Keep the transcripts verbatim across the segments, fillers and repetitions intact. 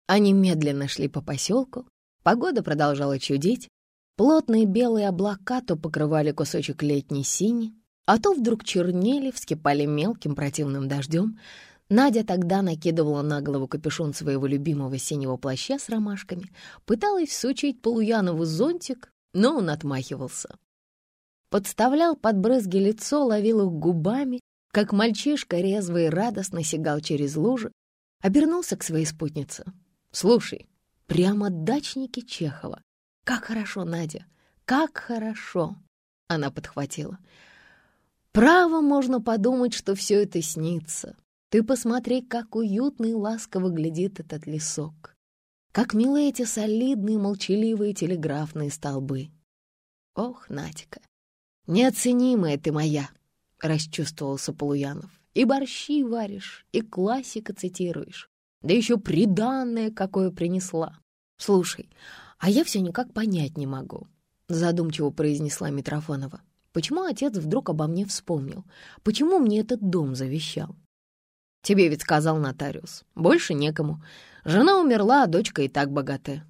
Они медленно шли по поселку. Погода продолжала чудить. Плотные белые облака то покрывали кусочек летней сини, а то вдруг чернели, вскипали мелким противным дождем. Надя тогда накидывала на голову капюшон своего любимого синего плаща с ромашками, пыталась всучить Полуянову зонтик, но он отмахивался. Подставлял под брызги лицо, ловил их губами, как мальчишка резво и радостно сигал через лужи, обернулся к своей спутнице. «Слушай, прямо дачники Чехова. Как хорошо, Надя, как хорошо!» Она подхватила. «Право, можно подумать, что все это снится. Ты посмотри, как уютно и ласково глядит этот лесок. Как милы эти солидные, молчаливые телеграфные столбы. Ох, Надька, неоценимая ты моя!» — расчувствовался Полуянов. «И борщи варишь, и классика цитируешь. Да еще приданное какое принесла. Слушай, а я все никак понять не могу», — задумчиво произнесла Митрофанова. «Почему отец вдруг обо мне вспомнил? Почему мне этот дом завещал?» «Тебе ведь сказал нотариус. Больше некому. Жена умерла, а дочка и так богатая».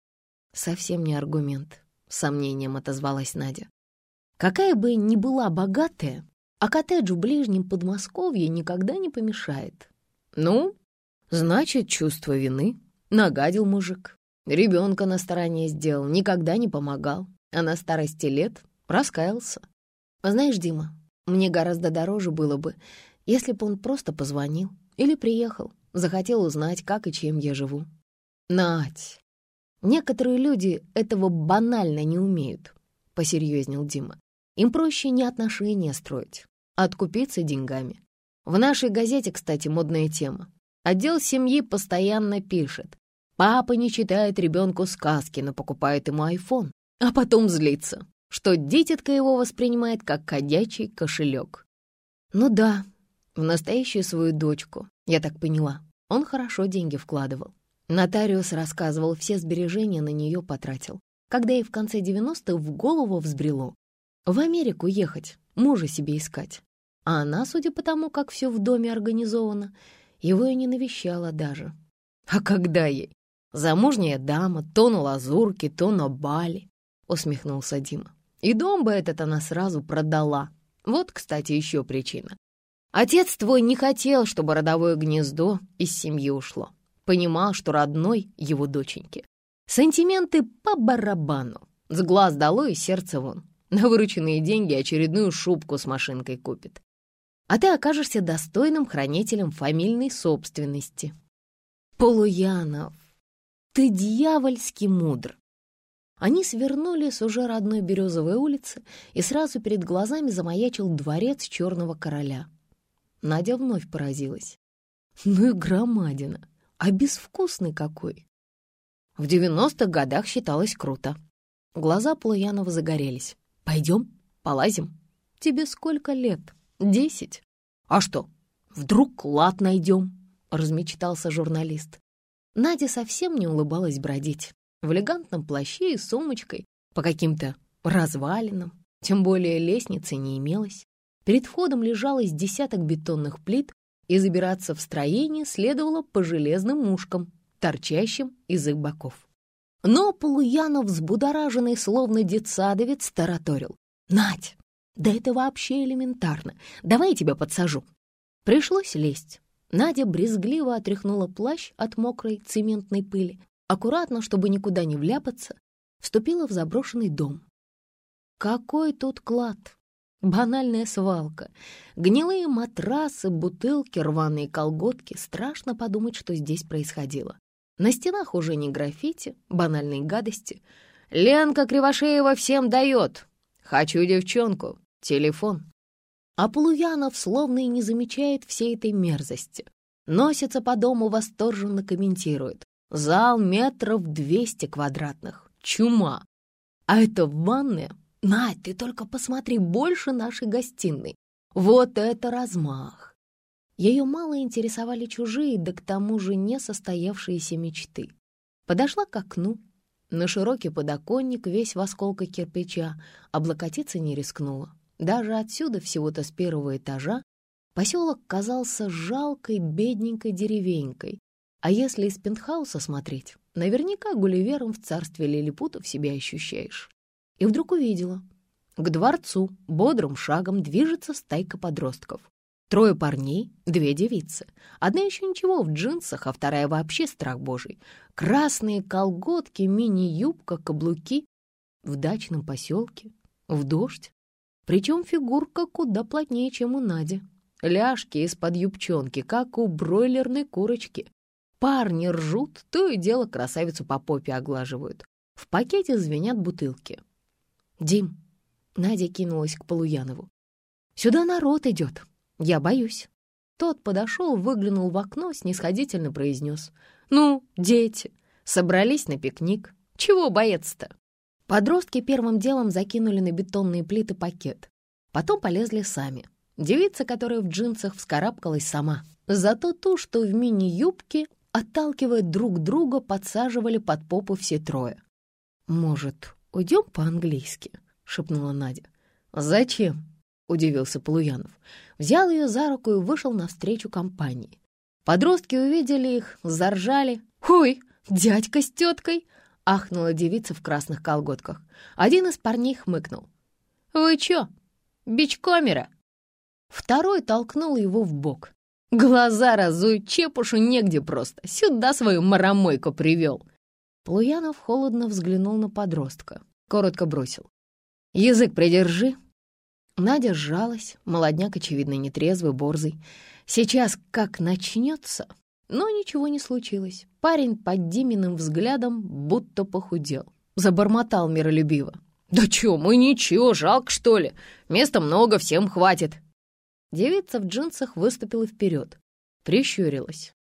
«Совсем не аргумент», — с сомнением отозвалась Надя. «Какая бы ни была богатая, а коттедж в ближнем Подмосковье никогда не помешает». «Ну, значит, чувство вины. Нагадил мужик. Ребенка на стороне сделал, никогда не помогал. А на старости лет раскаялся. Знаешь, Дима, мне гораздо дороже было бы, если бы он просто позвонил или приехал, захотел узнать, как и чем я живу». «Надь, некоторые люди этого банально не умеют», — посерьезнел Дима. «Им проще не отношения строить, а откупиться деньгами. В нашей газете, кстати, модная тема. Отдел семьи постоянно пишет: папа не читает ребенку сказки, но покупает ему айфон, а потом злится, что дитятка его воспринимает как ходячий кошелек». Ну да, в настоящую свою дочку, я так поняла, он хорошо деньги вкладывал. Нотариус рассказывал, все сбережения на нее потратил, когда ей в конце девяностых в голову взбрело в Америку ехать, мужа себе искать. А она, судя по тому, как все в доме организовано, его и не навещала даже. А когда ей? Замужняя дама, то на лазурке, то на Бали, усмехнулся Дима. И дом бы этот она сразу продала. Вот, кстати, еще причина. Отец твой не хотел, чтобы родовое гнездо из семьи ушло. Понимал, что родной его доченьке сантименты по барабану. С глаз долой и сердце вон. На вырученные деньги очередную шубку с машинкой купит. А ты окажешься достойным хранителем фамильной собственности. Полуянов, ты дьявольски мудр. Они свернули с уже родной Березовой улицы, и сразу перед глазами замаячил дворец Черного короля. Надя вновь поразилась. Ну и громадина, а безвкусный какой. В девяностых годах считалось круто. Глаза Полуянова загорелись. «Пойдем, полазим. Тебе сколько лет? Десять? А что, вдруг клад найдем?» — размечтался журналист. Надя совсем не улыбалась бродить в элегантном плаще и сумочкой по каким-то развалинам, тем более лестницы не имелось. Перед входом лежало из десяток бетонных плит, и забираться в строение следовало по железным ушкам, торчащим из их боков. Но Полуянов, взбудораженный, словно детсадовец, тараторил: «Надь, да это вообще элементарно. Давай я тебя подсажу». Пришлось лезть. Надя брезгливо отряхнула плащ от мокрой цементной пыли, аккуратно, чтобы никуда не вляпаться, вступила в заброшенный дом. Какой тут клад! Банальная свалка. Гнилые матрасы, бутылки, рваные колготки. Страшно подумать, что здесь происходило. На стенах уже не граффити, банальные гадости. «Ленка Кривошеева всем дает! Хочу девчонку! Телефон!» А Полуянов словно и не замечает всей этой мерзости. Носится по дому, восторженно комментирует: «Зал метров двести квадратных. Чума! А это ванная? Надь, ты только посмотри, больше нашей гостиной. Вот это размах!» Ее мало интересовали чужие, да к тому же не состоявшиеся мечты. Подошла к окну. На широкий подоконник, весь в осколках кирпича, облокотиться не рискнула. Даже отсюда, всего-то с первого этажа, поселок казался жалкой, бедненькой деревенькой, А если из пентхауса смотреть, наверняка Гулливером в царстве лилипутов себя ощущаешь. И вдруг увидела. К дворцу бодрым шагом движется стайка подростков. Трое парней, две девицы. Одна еще ничего в джинсах, а вторая вообще страх божий. Красные колготки, мини-юбка, каблуки. В дачном поселке, в дождь. Причем фигурка куда плотнее, чем у Нади. Ляжки из-под юбчонки, как у бройлерной курочки. Парни ржут, то и дело красавицу по попе оглаживают. В пакете звенят бутылки. «Дим», — Надя кинулась к Полуянову, — «сюда народ идет. Я боюсь». Тот подошел, выглянул в окно, снисходительно произнес: «Ну, дети, собрались на пикник. Чего бояться-то?» Подростки первым делом закинули на бетонные плиты пакет. Потом полезли сами. Девица, которая в джинсах, вскарабкалась сама. Зато ту, что в мини-юбке, отталкивая друг друга, подсаживали под попу все трое. «Может, уйдем по-английски?» — шепнула Надя. «Зачем?» — удивился Полуянов. Взял ее за руку и вышел навстречу компании. Подростки увидели их, заржали. «Ой, дядька с теткой!» — ахнула девица в красных колготках. Один из парней хмыкнул. «Вы чё, бичкомера?» Второй толкнул его в бок. «Глаза разуй, чепушу негде просто. Сюда свою маромойку привел». Полуянов холодно взглянул на подростка. Коротко бросил: «Язык придержи». Надя сжалась, молодняк, очевидно, нетрезвый, борзый. Сейчас как начнется, но ничего не случилось. Парень под Диминым взглядом будто похудел. Забормотал миролюбиво: «Да чё, мы ничего, жалко, что ли? Места много, всем хватит». Девица в джинсах выступила вперед, прищурилась.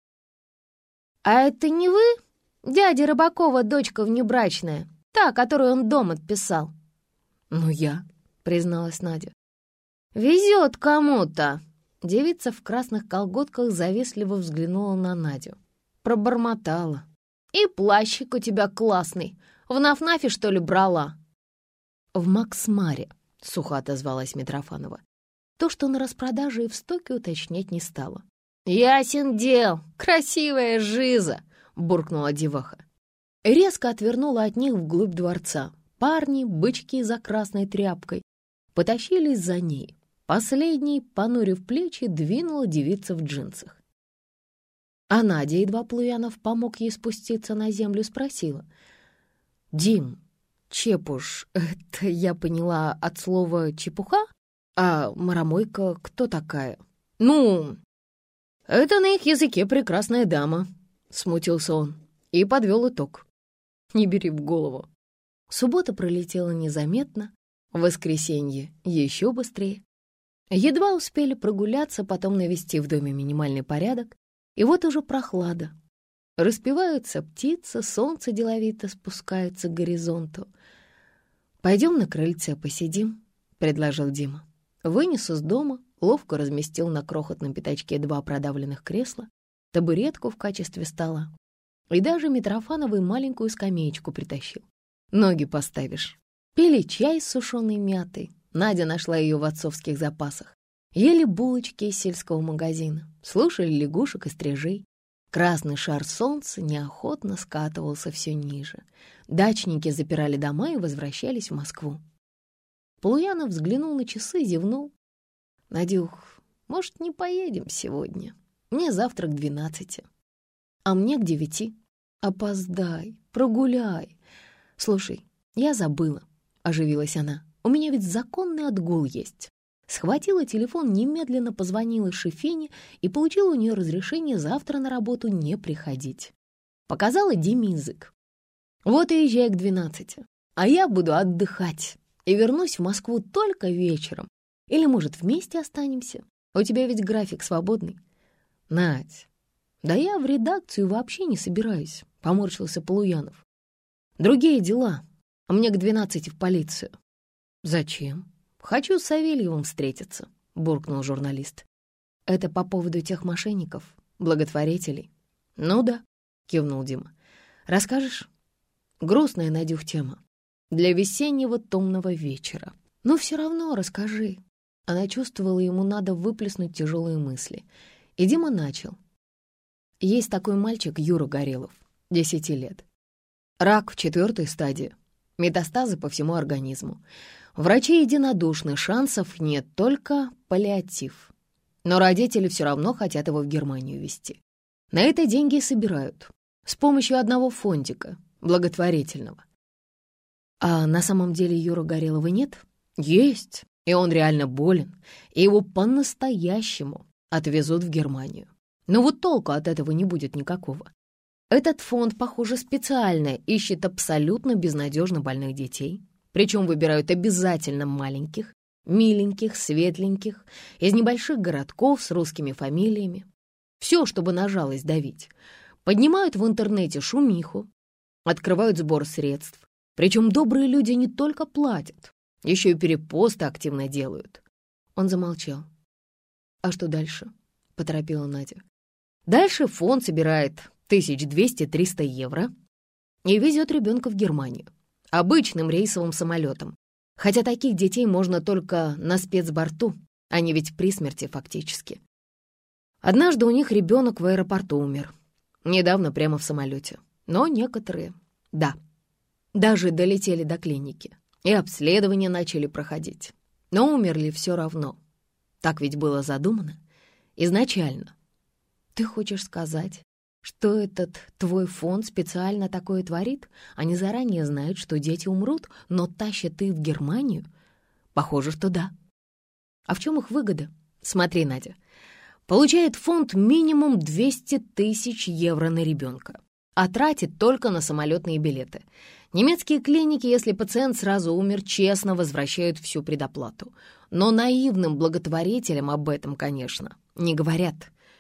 «А это не вы, дядя Рыбакова, дочка внебрачная, та, которую он дом отписал?» «Ну я», — призналась Надя. «Везет кому-то». Девица в красных колготках завистливо взглянула на Надю. Пробормотала: «И плащик у тебя классный. В Наф-Нафе, что ли, брала?» «В Максмаре», — сухо отозвалась Митрофанова. То, что на распродаже и в стоке, уточнять не стала. «Ясен дел, красивая жиза!» — буркнула деваха. Резко отвернула от них вглубь дворца. Парни, бычки за красной тряпкой, потащились за ней. Последний, понурив плечи, двинула девица в джинсах. А Надя, едва Полуянов помог ей спуститься на землю, спросила: «Дим, чепуш, это я поняла от слова чепуха? А маромойка кто такая?» «Ну, это на их языке прекрасная дама», — смутился он и подвел итог. «Не бери в голову». Суббота пролетела незаметно, воскресенье еще быстрее. Едва успели прогуляться, потом навести в доме минимальный порядок, и вот уже прохлада. Распеваются птицы, солнце деловито спускается к горизонту. «Пойдем на крыльце посидим», — предложил Дима. Вынес из дома, ловко разместил на крохотном пятачке два продавленных кресла, табуретку в качестве стола и даже Митрофановой маленькую скамеечку притащил. «Ноги поставишь». Пили чай с сушеной мятой. Надя нашла ее в отцовских запасах. Ели булочки из сельского магазина, слушали лягушек и стрижей. Красный шар солнца неохотно скатывался все ниже. Дачники запирали дома и возвращались в Москву. Полуянов взглянул на часы, зевнул. «Надюх, может, не поедем сегодня? Мне завтра к двенадцати. А мне к девяти. Опоздай, прогуляй. Слушай, я забыла», — оживилась она. «У меня ведь законный отгул есть». Схватила телефон, немедленно позвонила Шефине и получила у нее разрешение завтра на работу не приходить. Показала Диме язык. «Вот и езжай к двенадцати, а я буду отдыхать и вернусь в Москву только вечером. Или, может, вместе останемся? У тебя ведь график свободный». «Надь, да я в редакцию вообще не собираюсь», — поморщился Полуянов. «Другие дела, а мне к двенадцати в полицию». «Зачем?» «Хочу с Савельевым встретиться», — буркнул журналист. «Это по поводу тех мошенников, благотворителей?» «Ну да», — кивнул Дима. «Расскажешь?» «Грустная, Надюх, тема. Для весеннего томного вечера. Но все равно расскажи». Она чувствовала, ему надо выплеснуть тяжелые мысли. И Дима начал. Есть такой мальчик Юра Горелов, десяти лет. Рак в четвертой стадии, метастазы по всему организму. Врачи единодушны, шансов нет, только паллиатив. Но родители все равно хотят его в Германию везти. На это деньги и собирают. С помощью одного фондика, благотворительного. А на самом деле Юры Горелова нет? Есть, и он реально болен, и его по-настоящему отвезут в Германию. Но вот толку от этого не будет никакого. Этот фонд, похоже, специально ищет абсолютно безнадежно больных детей. Причем выбирают обязательно маленьких, миленьких, светленьких, из небольших городков с русскими фамилиями. Все, чтобы на жалость давить. Поднимают в интернете шумиху, открывают сбор средств. Причем добрые люди не только платят, еще и перепосты активно делают. Он замолчал. «А что дальше?» — поторопила Надя. «Дальше фонд собирает тысяч двести-триста евро и везет ребенка в Германию. Обычным рейсовым самолетом. Хотя таких детей можно только на спецборту, они ведь при смерти фактически. Однажды у них ребенок в аэропорту умер. Недавно прямо в самолете. Но некоторые, да, даже долетели до клиники и обследования начали проходить. Но умерли все равно. Так ведь было задумано изначально. Ты хочешь сказать, что этот твой фонд специально такое творит? Они заранее знают, что дети умрут, но тащат их в Германию? Похоже, что да. А в чем их выгода? Смотри, Надя. Получает фонд минимум двести тысяч евро на ребенка, а тратит только на самолетные билеты. Немецкие клиники, если пациент сразу умер, честно возвращают всю предоплату. Но наивным благотворителям об этом, конечно, не говорят.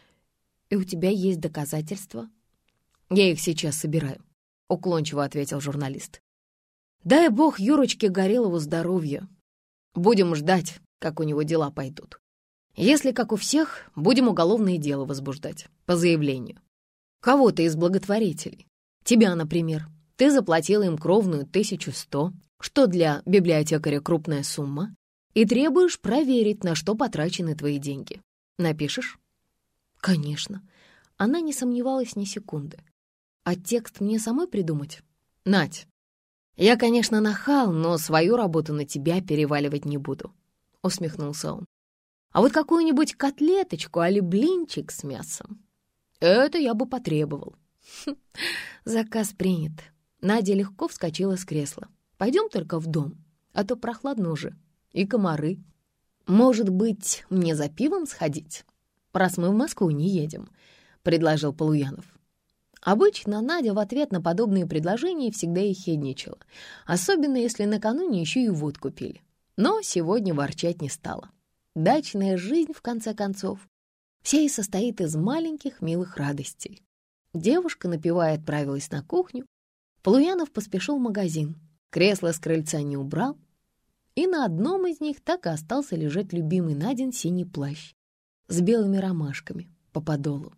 «И у тебя есть доказательства?» «Я их сейчас собираю», — уклончиво ответил журналист. «Дай бог Юрочке Горелову здоровья. Будем ждать, как у него дела пойдут. Если, как у всех, будем уголовное дело возбуждать, по заявлению. Кого-то из благотворителей. Тебя, например. Ты заплатила им кровную тысячу сто, что для библиотекаря крупная сумма, и требуешь проверить, на что потрачены твои деньги. Напишешь?» «Конечно». Она не сомневалась ни секунды. «А текст мне самой придумать?» «Надь, я, конечно, нахал, но свою работу на тебя переваливать не буду», — усмехнулся он. «А вот какую-нибудь котлеточку али блинчик с мясом — это я бы потребовал». Заказ принят. Надя легко вскочила с кресла. «Пойдем только в дом, а то прохладно уже, и комары. Может быть, мне за пивом сходить, раз мы в Москву не едем?» — предложил Полуянов. Обычно Надя в ответ на подобные предложения всегда ехидничала, особенно если накануне еще и водку пили. Но сегодня ворчать не стала. Дачная жизнь, в конце концов, вся и состоит из маленьких милых радостей. Девушка, напевая, отправилась на кухню. Полуянов поспешил в магазин. Кресло с крыльца не убрал, и на одном из них так и остался лежать любимый Надин синий плащ с белыми ромашками по подолу.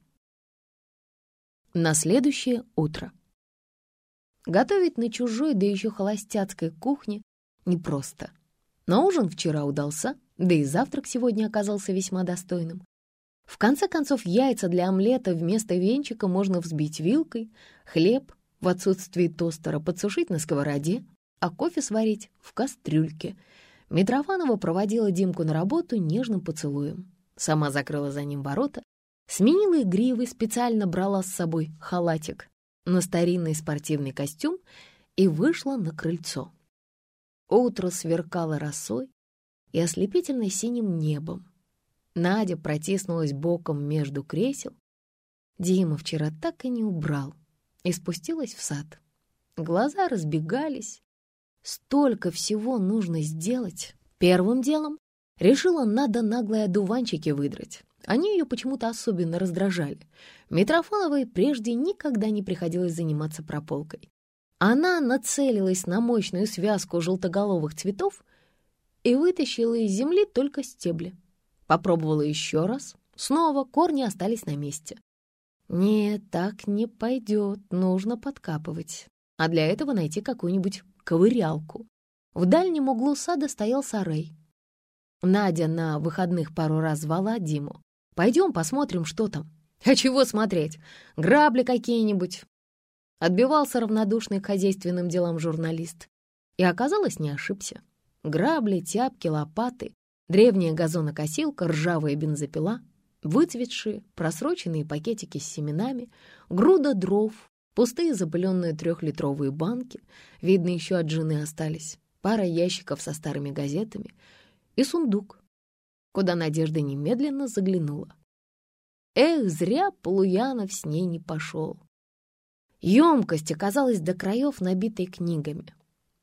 На следующее утро. Готовить на чужой, да еще холостяцкой кухне непросто. Но ужин вчера удался, да и завтрак сегодня оказался весьма достойным. В конце концов, яйца для омлета вместо венчика можно взбить вилкой, хлеб в отсутствии тостера подсушить на сковороде, а кофе сварить в кастрюльке. Митрофанова проводила Димку на работу нежным поцелуем. Сама закрыла за ним ворота, сменила игривый, специально брала с собой халатик на старинный спортивный костюм и вышла на крыльцо. Утро сверкало росой и ослепительно синим небом. Надя протиснулась боком между кресел. Дима вчера так и не убрал и спустилась в сад. Глаза разбегались. Столько всего нужно сделать. Первым делом решила, надо наглые одуванчики выдрать. Они ее почему-то особенно раздражали. Митрофановой прежде никогда не приходилось заниматься прополкой. Она нацелилась на мощную связку желтоголовых цветов и вытащила из земли только стебли. Попробовала еще раз. Снова корни остались на месте. Нет, так не пойдет, нужно подкапывать. А для этого найти какую-нибудь ковырялку. В дальнем углу сада стоял сарай. Надя на выходных пару раз звала Диму. «Пойдем посмотрим, что там». «А чего смотреть? Грабли какие-нибудь!» Отбивался равнодушный к хозяйственным делам журналист. И оказалось, не ошибся. Грабли, тяпки, лопаты, древняя газонокосилка, ржавая бензопила, выцветшие, просроченные пакетики с семенами, груда дров, пустые запыленные трехлитровые банки, видно, еще от жены остались, пара ящиков со старыми газетами и сундук, куда Надежда немедленно заглянула. Эх, зря Полуянов с ней не пошел. Емкость оказалась до краев набитой книгами.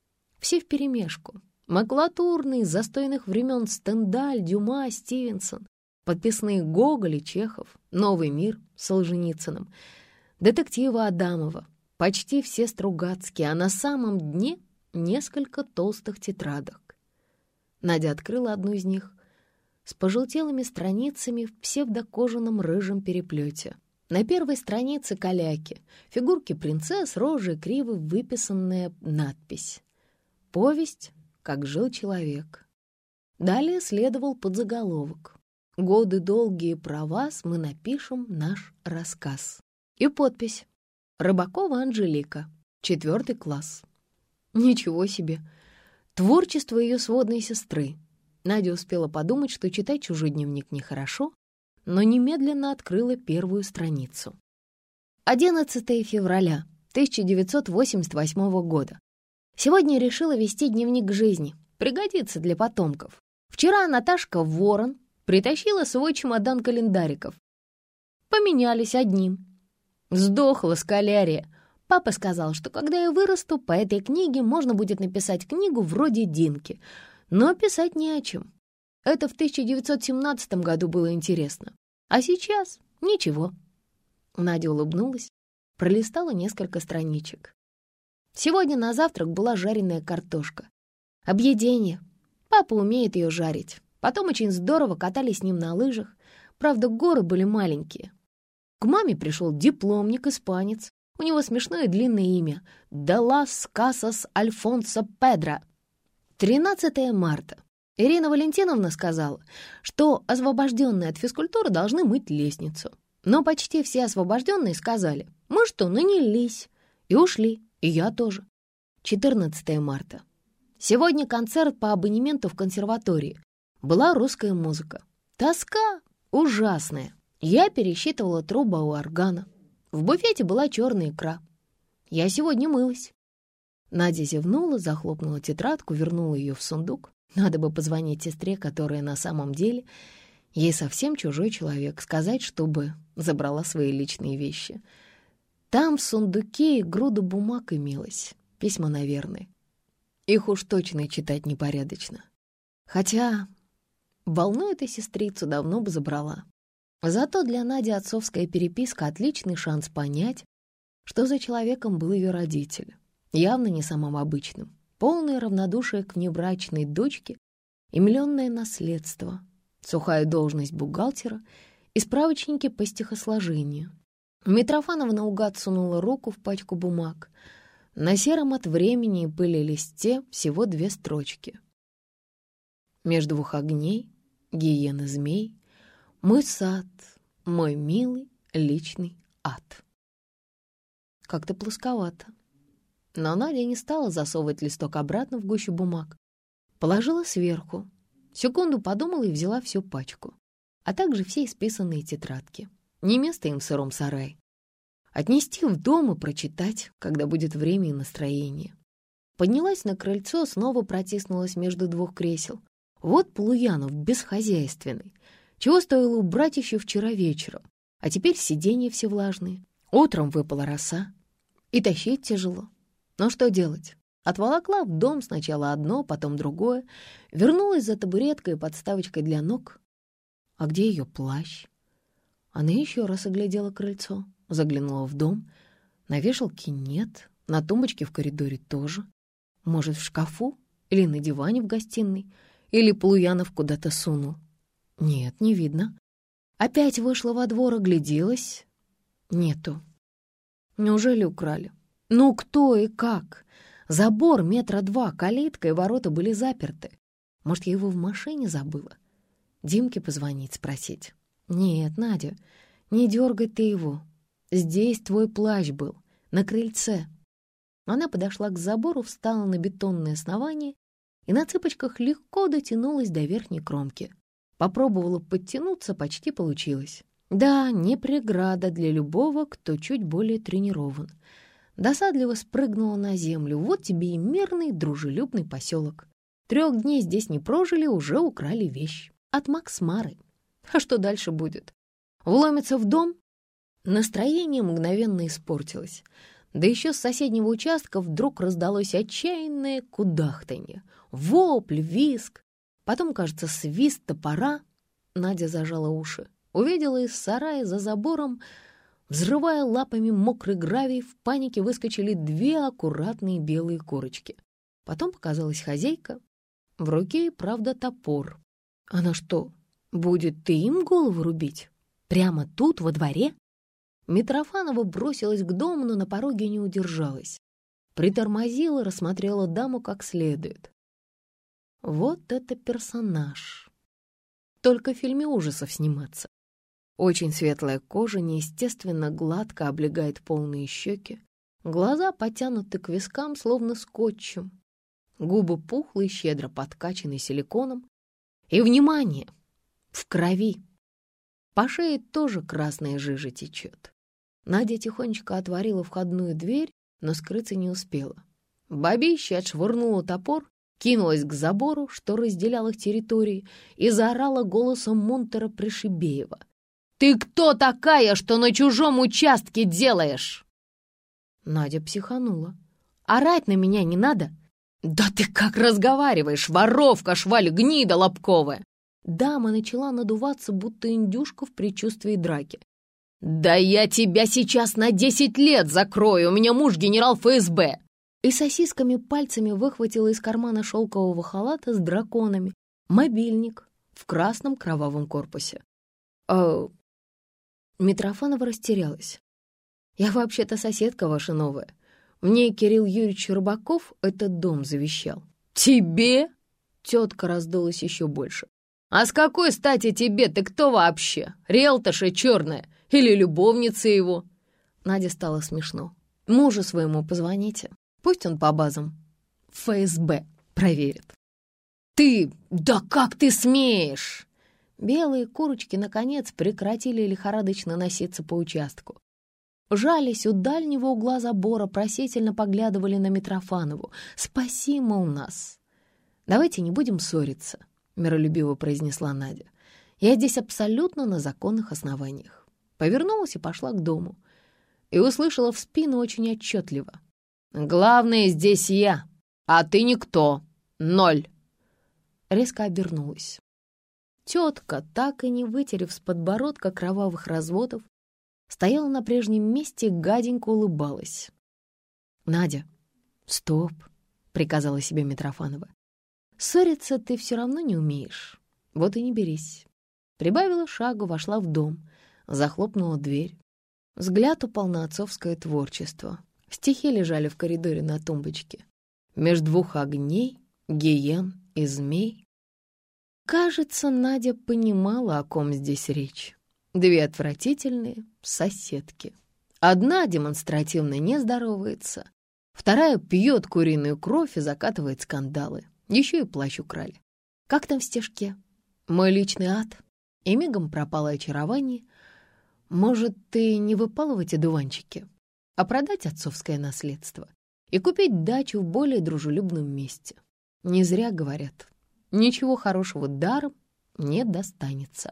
Все вперемешку. Макулатурные, с застойных времен Стендаль, Дюма, Стивенсон, подписные Гоголь и Чехов, «Новый мир» с Солженицыным, детективы Адамова, почти все Стругацкие, а на самом дне несколько толстых тетрадок. Надя открыла одну из них с пожелтелыми страницами в псевдокожаном рыжем переплете. На первой странице каляки, фигурки принцесс, рожи, криво выписанная надпись «Повесть, как жил человек». Далее следовал подзаголовок «Годы долгие про вас, мы напишем наш рассказ». И подпись «Рыбакова Анжелика, четвертый класс». Ничего себе! Творчество ее сводной сестры. Надя успела подумать, что читать чужой дневник нехорошо, но немедленно открыла первую страницу. одиннадцатое февраля тысяча девятьсот восемьдесят восьмого года. Сегодня решила вести дневник жизни. Пригодится для потомков. Вчера Наташка Ворон притащила свой чемодан календариков. Поменялись одним. Сдохла скалярия. Папа сказал, что когда я вырасту, по этой книге можно будет написать книгу вроде Динки. Но писать не о чем. Это в тысяча девятьсот семнадцатом году было интересно. А сейчас ничего. Надя улыбнулась, пролистала несколько страничек. Сегодня на завтрак была жареная картошка. Объедение. Папа умеет ее жарить. Потом очень здорово катались с ним на лыжах. Правда, горы были маленькие. К маме пришел дипломник-испанец. У него смешное длинное имя — «De las Casas Альфонсо Педро». тринадцатое марта. Ирина Валентиновна сказала, что освобожденные от физкультуры должны мыть лестницу. Но почти все освобожденные сказали: «Мы что, нанялись?» И ушли, и я тоже. четырнадцатое марта. Сегодня концерт по абонементу в консерватории. Была русская музыка. Тоска ужасная. Я пересчитывала трубы у органа. В буфете была черная икра. Я сегодня мылась. Надя зевнула, захлопнула тетрадку, вернула ее в сундук. Надо бы позвонить сестре, которая на самом деле ей совсем чужой человек, сказать, чтобы забрала свои личные вещи. Там в сундуке и груда бумаг имелась. Письма, наверное. Их уж точно и читать непорядочно. Хотя волну этой сестрицу давно бы забрала. Зато для Нади отцовская переписка — отличный шанс понять, что за человеком был ее родитель. Явно не самым обычным. Полное равнодушие к внебрачной дочке и миллионное наследство, сухая должность бухгалтера и справочники по стихосложению. Митрофанова наугад сунула руку в пачку бумаг. На сером от времени и пыли листе всего две строчки. Между двух огней, гиены змей, мой сад, мой милый личный ад. Как-то плосковато. Но Надя не стала засовывать листок обратно в гущу бумаг. Положила сверху. Секунду подумала и взяла всю пачку. А также все исписанные тетрадки. Не место им в сыром сарае. Отнести в дом и прочитать, когда будет время и настроение. Поднялась на крыльцо, снова протиснулась между двух кресел. Вот Полуянов бесхозяйственный. Чего стоило убрать еще вчера вечером. А теперь сиденья все влажные. Утром выпала роса. И тащить тяжело. Но что делать? Отволокла в дом сначала одно, потом другое. Вернулась за табуреткой и подставочкой для ног. А где ее плащ? Она еще раз оглядела крыльцо, заглянула в дом. На вешалке нет, на тумбочке в коридоре тоже. Может, в шкафу? Или на диване в гостиной? Или Полуянов куда-то сунул? Нет, не видно. Опять вышла во двор, огляделась. Нету. Неужели украли? Ну кто и как? Забор метра два, калитка и ворота были заперты. Может, я его в машине забыла? Димке позвонить, спросить. Нет, Надя, Не дергай ты его. Здесь твой плащ был, на крыльце». Она подошла к забору, встала на бетонное основание и на цыпочках легко дотянулась до верхней кромки. Попробовала подтянуться, почти получилось. Да, не преграда для любого, кто чуть более тренирован. Досадливо спрыгнула на землю. Вот тебе и мирный, дружелюбный поселок. Трех дней здесь не прожили, уже украли вещь. От Максмары. А что дальше будет? Вломится в дом? Настроение мгновенно испортилось. Да еще с соседнего участка вдруг раздалось отчаянное кудахтанье. Вопль, визг. Потом, кажется, свист топора. Надя зажала уши. Увидела из сарая за забором, взрывая лапами мокрый гравий, в панике выскочили две аккуратные белые курочки. Потом показалась хозяйка. В руке, правда, топор. Она что, будет ты им голову рубить? Прямо тут, во дворе? Митрофанова бросилась к дому, но на пороге не удержалась. Притормозила, рассмотрела даму как следует. Вот это персонаж. Только в фильме ужасов сниматься. Очень светлая кожа неестественно гладко облегает полные щеки. Глаза потянуты к вискам, словно скотчем. Губы пухлые, щедро подкачаны силиконом. И, внимание, в крови. По шее тоже красная жижа течет. Надя тихонечко отворила входную дверь, но скрыться не успела. Бабища отшвырнула топор, кинулась к забору, что разделял их территории, и заорала голосом Монтера Пришибеева. «Ты кто такая, что на чужом участке делаешь?» Надя психанула. «Орать на меня не надо?» «Да ты как разговариваешь, воровка, шваль, гнида лобковая!» Дама начала надуваться, будто индюшка в предчувствии драки. «Да я тебя сейчас на десять лет закрою, у меня муж генерал эф эс бэ!» И сосисками пальцами выхватила из кармана шелкового халата с драконами мобильник в красном кровавом корпусе. «А...» Митрофанова растерялась. «Я вообще-то соседка ваша новая. Мне Кирилл Юрьевич Рыбаков этот дом завещал». «Тебе?» Тетка раздулась еще больше. «А с какой стати тебе? Ты кто вообще? Риэлторша черная? Или любовница его?» Наде стало смешно. «Мужу своему позвоните. Пусть он по базам эф эс бэ проверит». «Ты... Да как ты смеешь?» Белые курочки, наконец, прекратили лихорадочно носиться по участку. Жались у дальнего угла забора, просительно поглядывали на Митрофанову. «Спаси, мол, нас!» «Давайте не будем ссориться», — миролюбиво произнесла Надя. «Я здесь абсолютно на законных основаниях». Повернулась и пошла к дому. И услышала в спину очень отчетливо. «Главное здесь я, а ты никто. Ноль». Резко обернулась. Тетка, так и не вытерев с подбородка кровавых разводов, стояла на прежнем месте и гаденько улыбалась. «Надя, стоп», — приказала себе Митрофанова. «Ссориться ты все равно не умеешь, вот и не берись». Прибавила шагу, вошла в дом, захлопнула дверь. Взгляд упал на отцовское творчество. Стихи лежали в коридоре на тумбочке. Меж двух огней, гиен и змей. Кажется, Надя понимала, о ком здесь речь. Две отвратительные соседки. Одна демонстративно не здоровается, вторая пьет куриную кровь и закатывает скандалы. Еще и плащ украли. Как там в стишке? Мой личный ад. И мигом пропало очарование. Может, ты не выпалывать одуванчики, а продать отцовское наследство и купить дачу в более дружелюбном месте. Не зря говорят, ничего хорошего даром не достанется.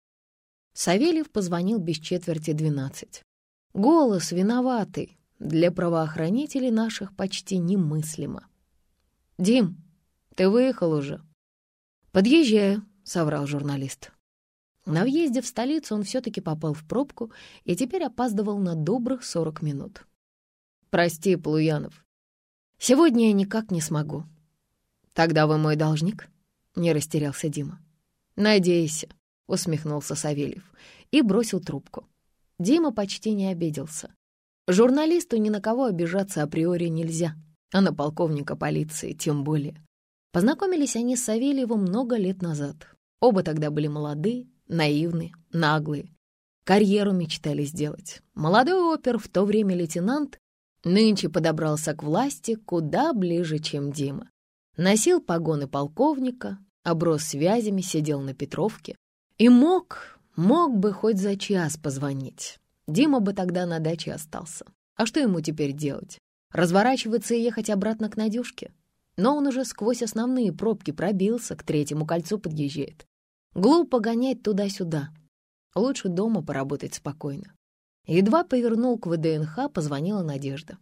Савельев позвонил без четверти двенадцать. Голос виноватый, для правоохранителей наших почти немыслимо. «Дим, ты выехал уже?» «Подъезжаю», — соврал журналист. На въезде в столицу он все-таки попал в пробку и теперь опаздывал на добрых сорок минут. «Прости, Полуянов, сегодня я никак не смогу». «Тогда вы мой должник?» — не растерялся Дима. «Надейся», — усмехнулся Савельев и бросил трубку. Дима почти не обиделся. Журналисту ни на кого обижаться априори нельзя, а на полковника полиции тем более. Познакомились они с Савельевым много лет назад. Оба тогда были молодые, наивные, наглые. Карьеру мечтали сделать. Молодой опер, в то время лейтенант, нынче подобрался к власти куда ближе, чем Дима. Носил погоны полковника, оброс связями, сидел на Петровке. И мог, мог бы хоть за час позвонить. Дима бы тогда на даче остался. А что ему теперь делать? Разворачиваться и ехать обратно к Надюшке? Но он уже сквозь основные пробки пробился, к третьему кольцу подъезжает. Глупо гонять туда-сюда. Лучше дома поработать спокойно. Едва повернул к вэ дэ эн ха, позвонила Надежда.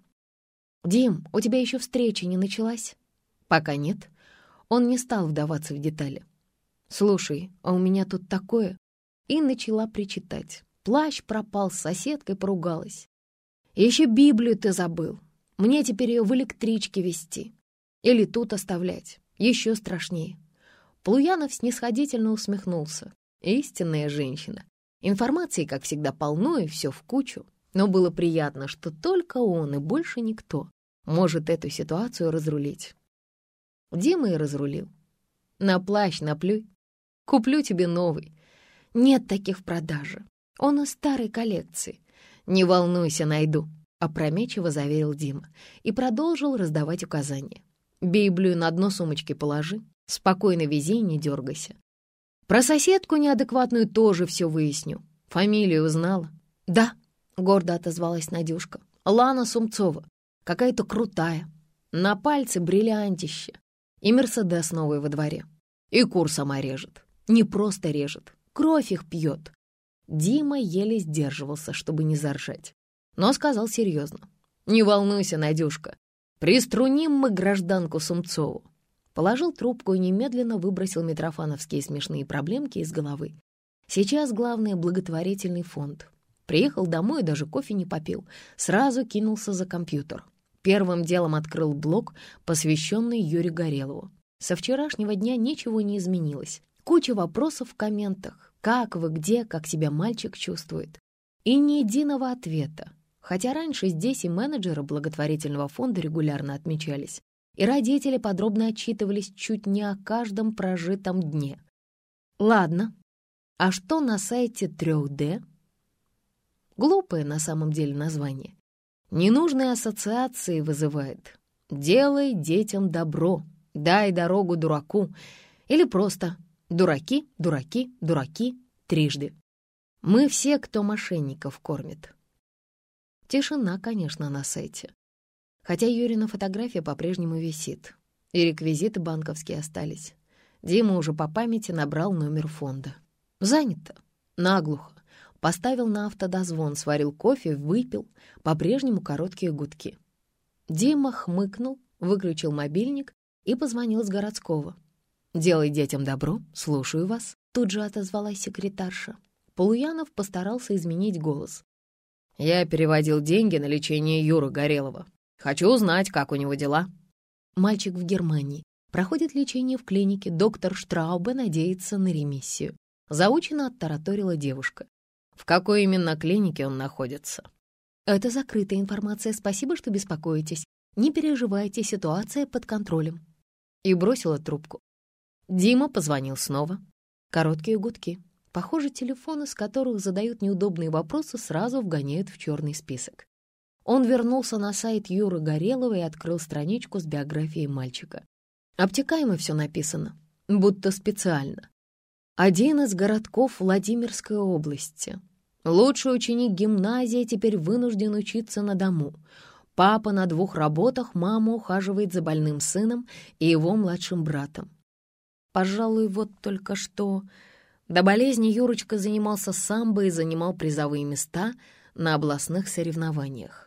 «Дим, у тебя еще встреча не началась?» «Пока нет». Он не стал вдаваться в детали. «Слушай, а у меня тут такое...» И начала причитать. Плащ пропал, с соседкой поругалась. «Еще Библию ты забыл. Мне теперь ее в электричке везти. Или тут оставлять. Еще страшнее». Полуянов снисходительно усмехнулся. Истинная женщина. Информации, как всегда, полно и все в кучу. Но было приятно, что только он и больше никто может эту ситуацию разрулить. Дима и разрулил. «На плащ наплюй. Куплю тебе новый. Нет таких в продаже. Он из старой коллекции. Не волнуйся, найду», — опрометчиво заверил Дима и продолжил раздавать указания. «Библию на дно сумочки положи. Спокойно вези и не дергайся. Про соседку неадекватную тоже все выясню. Фамилию узнала?» «Да», — гордо отозвалась Надюшка. «Лана Сумцова. Какая-то крутая. На пальце бриллиантище. И Мерседес новый во дворе. И кур сама режет. Не просто режет. Кровь их пьет». Дима еле сдерживался, чтобы не заржать. Но сказал серьезно. «Не волнуйся, Надюшка. Приструним мы гражданку Сумцову». Положил трубку и немедленно выбросил митрофановские смешные проблемки из головы. Сейчас главное — благотворительный фонд. Приехал домой и даже кофе не попил. Сразу кинулся за компьютер. Первым делом открыл блог, посвященный Юрию Горелову. Со вчерашнего дня ничего не изменилось. Куча вопросов в комментах. Как вы, где, как себя мальчик чувствует. И ни единого ответа. Хотя раньше здесь и менеджеры благотворительного фонда регулярно отмечались. И родители подробно отчитывались чуть не о каждом прожитом дне. Ладно, а что на сайте три дэ? Глупое на самом деле название. Ненужные ассоциации вызывает. «Делай детям добро, дай дорогу дураку». Или просто «дураки, дураки, дураки» трижды. Мы все, кто мошенников кормит. Тишина, конечно, на сайте. Хотя Юрина фотография по-прежнему висит, и реквизиты банковские остались. Дима уже по памяти набрал номер фонда. Занято. Наглухо. Поставил на автодозвон, сварил кофе, выпил. По-прежнему короткие гудки. Дима хмыкнул, выключил мобильник и позвонил с городского. «Делай детям добро, слушаю вас», — тут же отозвалась секретарша. Полуянов постарался изменить голос. «Я переводил деньги на лечение Юры Горелова. Хочу узнать, как у него дела». Мальчик в Германии. Проходит лечение в клинике. Доктор Штраубе надеется на ремиссию. Заучено оттараторила девушка. В какой именно клинике он находится? Это закрытая информация. Спасибо, что беспокоитесь. Не переживайте, ситуация под контролем. И бросила трубку. Дима позвонил снова. Короткие гудки. Похоже, телефоны, с которых задают неудобные вопросы, сразу вгоняют в черный список. Он вернулся на сайт Юры Горелова и открыл страничку с биографией мальчика. Обтекаемо все написано, будто специально. Один из городков Владимирской области. Лучший ученик гимназии теперь вынужден учиться на дому. Папа на двух работах, мама ухаживает за больным сыном и его младшим братом. Пожалуй, вот только что... До болезни Юрочка занимался самбо и занимал призовые места на областных соревнованиях.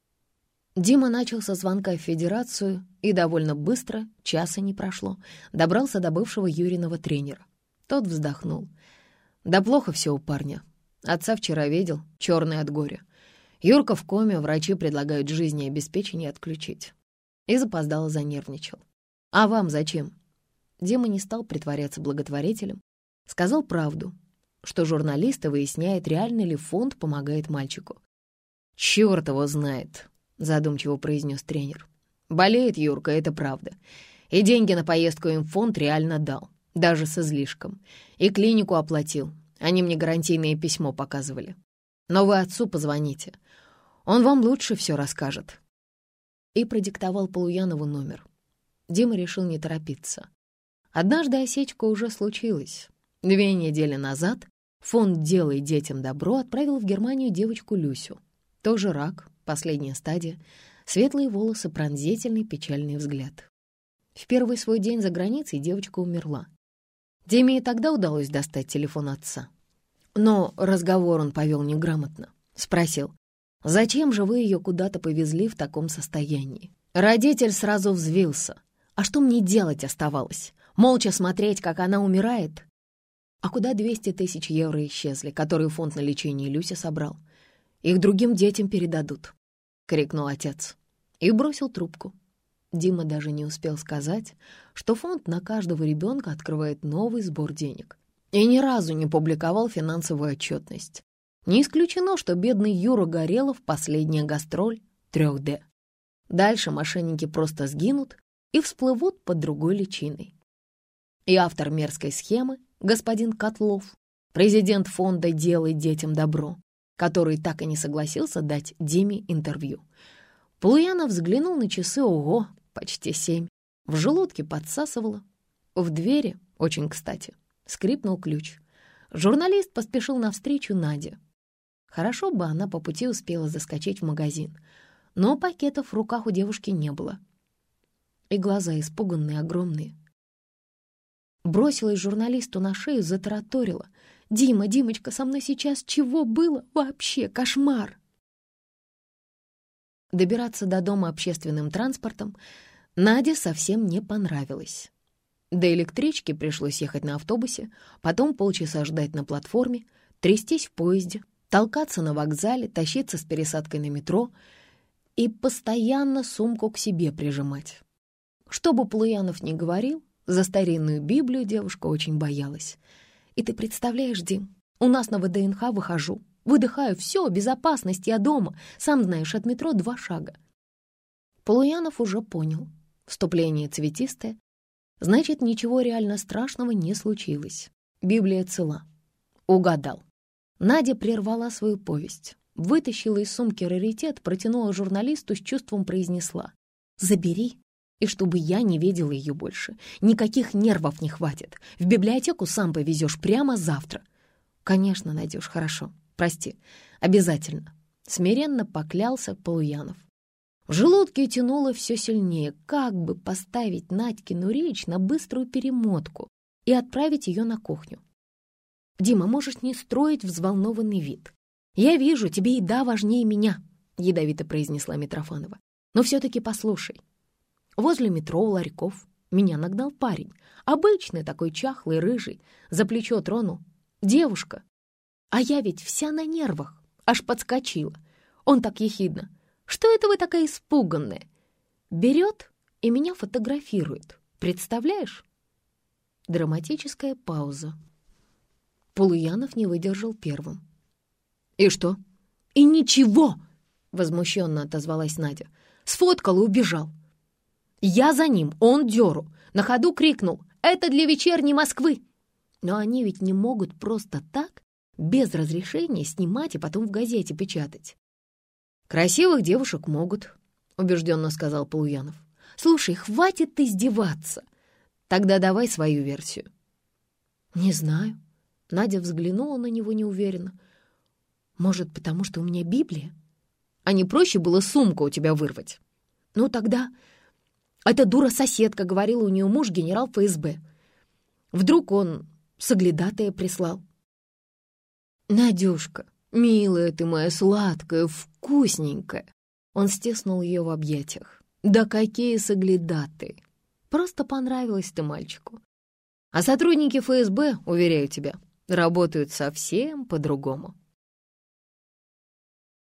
Дима начал со звонка в федерацию и довольно быстро, часа не прошло, добрался до бывшего Юриного тренера. Тот вздохнул. «Да плохо все у парня. Отца вчера видел, черный от горя. Юрка в коме, врачи предлагают жизнеобеспечение отключить». И запоздало занервничал. «А вам зачем?» Дима не стал притворяться благотворителем. Сказал правду, что журналисты выясняют, реально ли фонд помогает мальчику. «Черт его знает», — задумчиво произнес тренер. «Болеет Юрка, это правда. И деньги на поездку им фонд реально дал, даже с излишком. И клинику оплатил. Они мне гарантийное письмо показывали. Но вы отцу позвоните, он вам лучше все расскажет». И продиктовал Полуянову номер. Дима решил не торопиться. Однажды осечка уже случилась. Две недели назад фонд «Делай детям добро» отправил в Германию девочку Люсю. Тоже рак, последняя стадия, светлые волосы, пронзительный печальный взгляд. В первый свой день за границей девочка умерла. Диме и тогда удалось достать телефон отца. Но разговор он повел неграмотно. Спросил: «Зачем же вы ее куда-то повезли в таком состоянии?» Родитель сразу взвился. «А что мне делать оставалось? Молча смотреть, как она умирает?» «А куда двести тысяч евро исчезли, которые фонд на лечение Люся собрал? Их другим детям передадут», — крикнул отец и бросил трубку. Дима даже не успел сказать, что фонд на каждого ребенка открывает новый сбор денег и ни разу не публиковал финансовую отчетность. Не исключено, что бедный Юра Горелов — последняя гастроль трех дэ. Дальше мошенники просто сгинут и всплывут под другой личиной. И автор мерзкой схемы, господин Котлов, президент фонда «Делай детям добро», который так и не согласился дать Диме интервью. Полуянов взглянул на часы, ого, почти семь. В желудке подсасывало. В двери, очень кстати, скрипнул ключ. Журналист поспешил навстречу Наде. Хорошо бы она по пути успела заскочить в магазин, но пакетов в руках у девушки не было. И глаза испуганные, огромные. Бросилась журналисту на шею, затараторила: «Дима, Димочка, со мной сейчас чего было? Вообще кошмар!» Добираться до дома общественным транспортом Наде совсем не понравилось. До электрички пришлось ехать на автобусе, потом полчаса ждать на платформе, трястись в поезде, толкаться на вокзале, тащиться с пересадкой на метро и постоянно сумку к себе прижимать. Что бы Полуянов ни говорил, за старинную Библию девушка очень боялась. «И ты представляешь, Дим, у нас на вэ дэ эн ха выхожу, выдыхаю, все, безопасность, я дома, сам знаешь, от метро два шага». Полуянов уже понял. Вступление цветистое, значит, ничего реально страшного не случилось. Библия цела. Угадал. Надя прервала свою повесть, вытащила из сумки раритет, протянула журналисту, с чувством произнесла: «Забери, и чтобы я не видела ее больше. Никаких нервов не хватит. В библиотеку сам повезешь прямо завтра». «Конечно, Надюш, хорошо. Прости. Обязательно», — смиренно поклялся Полуянов. В желудке тянуло все сильнее, как бы поставить Надькину речь на быструю перемотку и отправить ее на кухню. «Дима, можешь не строить взволнованный вид. Я вижу, тебе еда важнее меня», — ядовито произнесла Митрофанова. «Но все-таки послушай. Возле метро у ларьков меня нагнал парень, обычный такой чахлый, рыжий, за плечо тронул. Девушка. А я ведь вся на нервах, аж подскочила. Он так ехидно: «Что это вы такая испуганная?» Берет и меня фотографирует. Представляешь?» Драматическая пауза. Полуянов не выдержал первым. «И что?» «И ничего!» — возмущенно отозвалась Надя. «Сфоткал и убежал. Я за ним, он дёру. На ходу крикнул: «Это для вечерней Москвы!» Но они ведь не могут просто так, без разрешения, снимать и потом в газете печатать. «Красивых девушек могут», — убежденно сказал Полуянов. «Слушай, хватит издеваться. Тогда давай свою версию». «Не знаю». Надя взглянула на него неуверенно. «Может, потому что у меня Библия? А не проще было сумку у тебя вырвать?» «Ну тогда...» Эта дура-соседка говорила, у нее муж генерал эф эс бэ. Вдруг он соглядатая прислал». «Надюшка, милая ты моя, сладкая, вкусненькая!» Он стиснул ее в объятиях. «Да какие соглядатые! Просто понравилась ты мальчику. А сотрудники эф эс бэ, уверяю тебя, работают совсем по-другому».